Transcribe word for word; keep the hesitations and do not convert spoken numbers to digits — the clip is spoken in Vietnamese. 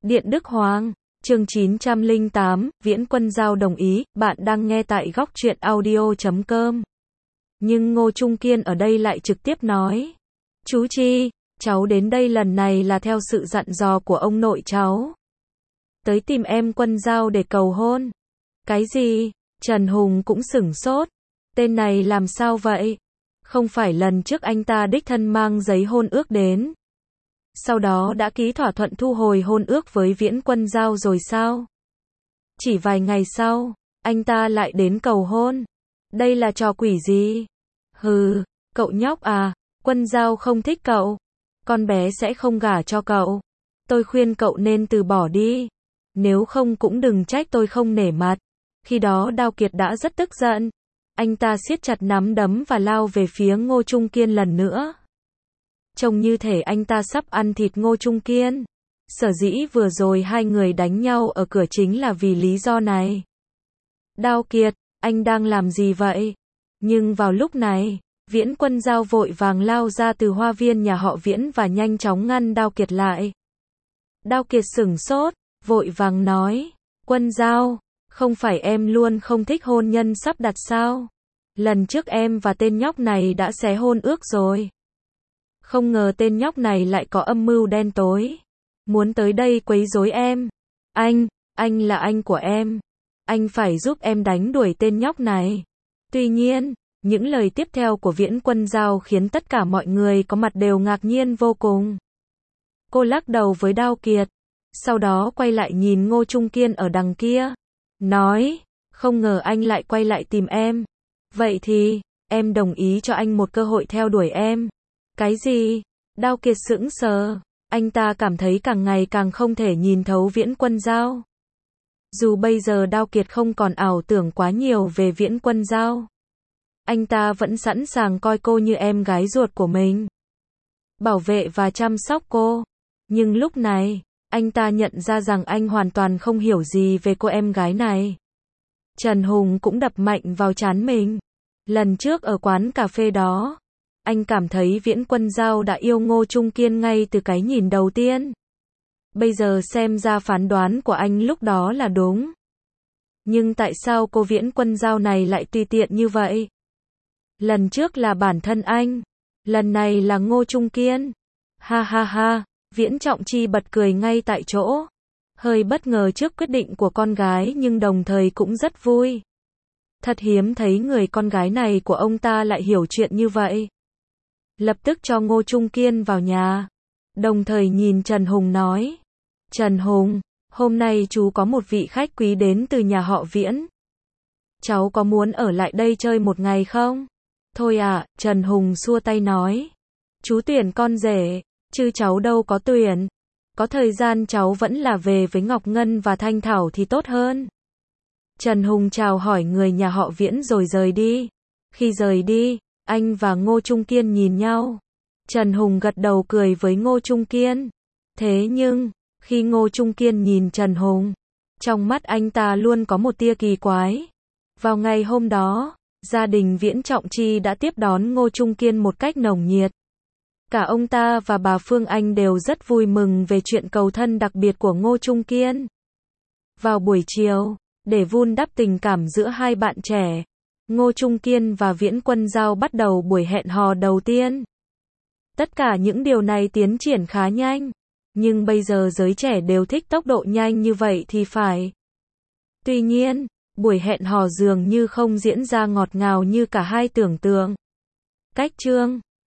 Điện Đức Hoàng, chương chín trăm lẻ tám, Viễn Quân Giao đồng ý, bạn đang nghe tại góc truyện audio chấm com. Nhưng Ngô Trung Kiên ở đây lại trực tiếp nói, chú Chi, cháu đến đây lần này là theo sự dặn dò của ông nội cháu. Tới tìm em Quân Giao để cầu hôn. Cái gì? Trần Hùng cũng sửng sốt. Tên này làm sao vậy? Không phải lần trước anh ta đích thân mang giấy hôn ước đến. Sau đó đã ký thỏa thuận thu hồi hôn ước với Viễn Quân Giao rồi sao? Chỉ vài ngày sau, anh ta lại đến cầu hôn. Đây là trò quỷ gì? Hừ, cậu nhóc à, Quân Giao không thích cậu. Con bé sẽ không gả cho cậu. Tôi khuyên cậu nên từ bỏ đi. Nếu không cũng đừng trách tôi không nể mặt. Khi đó Đao Kiệt đã rất tức giận. Anh ta siết chặt nắm đấm và lao về phía Ngô Trung Kiên lần nữa. Trông như thể anh ta sắp ăn thịt Ngô Trung Kiên. Sở dĩ vừa rồi hai người đánh nhau ở cửa chính là vì lý do này. Đao Kiệt, anh đang làm gì vậy? Nhưng vào lúc này, Viễn Quân Giao vội vàng lao ra từ hoa viên nhà họ Viễn và nhanh chóng ngăn Đao Kiệt lại. Đao Kiệt sửng sốt, vội vàng nói, Quân Giao, không phải em luôn không thích hôn nhân sắp đặt sao? Lần trước em và tên nhóc này đã xé hôn ước rồi. Không ngờ tên nhóc này lại có âm mưu đen tối. Muốn tới đây quấy rối em. Anh, anh là anh của em. Anh phải giúp em đánh đuổi tên nhóc này. Tuy nhiên, những lời tiếp theo của Viễn Quân Giao khiến tất cả mọi người có mặt đều ngạc nhiên vô cùng. Cô lắc đầu với Đao Kiệt. Sau đó quay lại nhìn Ngô Trung Kiên ở đằng kia. Nói, không ngờ anh lại quay lại tìm em. Vậy thì, em đồng ý cho anh một cơ hội theo đuổi em. Cái gì? Đao Kiệt sững sờ. Anh ta cảm thấy càng ngày càng không thể nhìn thấu Viễn Quân Giao. Dù bây giờ Đao Kiệt không còn ảo tưởng quá nhiều về Viễn Quân Giao. Anh ta vẫn sẵn sàng coi cô như em gái ruột của mình. Bảo vệ và chăm sóc cô. Nhưng lúc này, anh ta nhận ra rằng anh hoàn toàn không hiểu gì về cô em gái này. Trần Hùng cũng đập mạnh vào trán mình. Lần trước ở quán cà phê đó, anh cảm thấy Viễn Quân Giao đã yêu Ngô Trung Kiên ngay từ cái nhìn đầu tiên. Bây giờ xem ra phán đoán của anh lúc đó là đúng. Nhưng tại sao cô Viễn Quân Giao này lại tùy tiện như vậy? Lần trước là bản thân anh, lần này là Ngô Trung Kiên. Ha ha ha, Viễn Trọng Chi bật cười ngay tại chỗ. Hơi bất ngờ trước quyết định của con gái nhưng đồng thời cũng rất vui. Thật hiếm thấy người con gái này của ông ta lại hiểu chuyện như vậy. Lập tức cho Ngô Trung Kiên vào nhà. Đồng thời nhìn Trần Hùng nói. Trần Hùng, hôm nay chú có một vị khách quý đến từ nhà họ Viễn. Cháu có muốn ở lại đây chơi một ngày không? Thôi à, Trần Hùng xua tay nói. Chú tuyển con rể, chứ cháu đâu có tuyển. Có thời gian cháu vẫn là về với Ngọc Ngân và Thanh Thảo thì tốt hơn. Trần Hùng chào hỏi người nhà họ Viễn rồi rời đi. Khi rời đi, anh và Ngô Trung Kiên nhìn nhau. Trần Hùng gật đầu cười với Ngô Trung Kiên. Thế nhưng, khi Ngô Trung Kiên nhìn Trần Hùng, trong mắt anh ta luôn có một tia kỳ quái. Vào ngày hôm đó, gia đình Viễn Trọng Chi đã tiếp đón Ngô Trung Kiên một cách nồng nhiệt. Cả ông ta và bà Phương Anh đều rất vui mừng về chuyện cầu thân đặc biệt của Ngô Trung Kiên. Vào buổi chiều, để vun đắp tình cảm giữa hai bạn trẻ, Ngô Trung Kiên và Viễn Quân Giao bắt đầu buổi hẹn hò đầu tiên. Tất cả những điều này tiến triển khá nhanh, nhưng bây giờ giới trẻ đều thích tốc độ nhanh như vậy thì phải. Tuy nhiên, buổi hẹn hò dường như không diễn ra ngọt ngào như cả hai tưởng tượng. Cách chương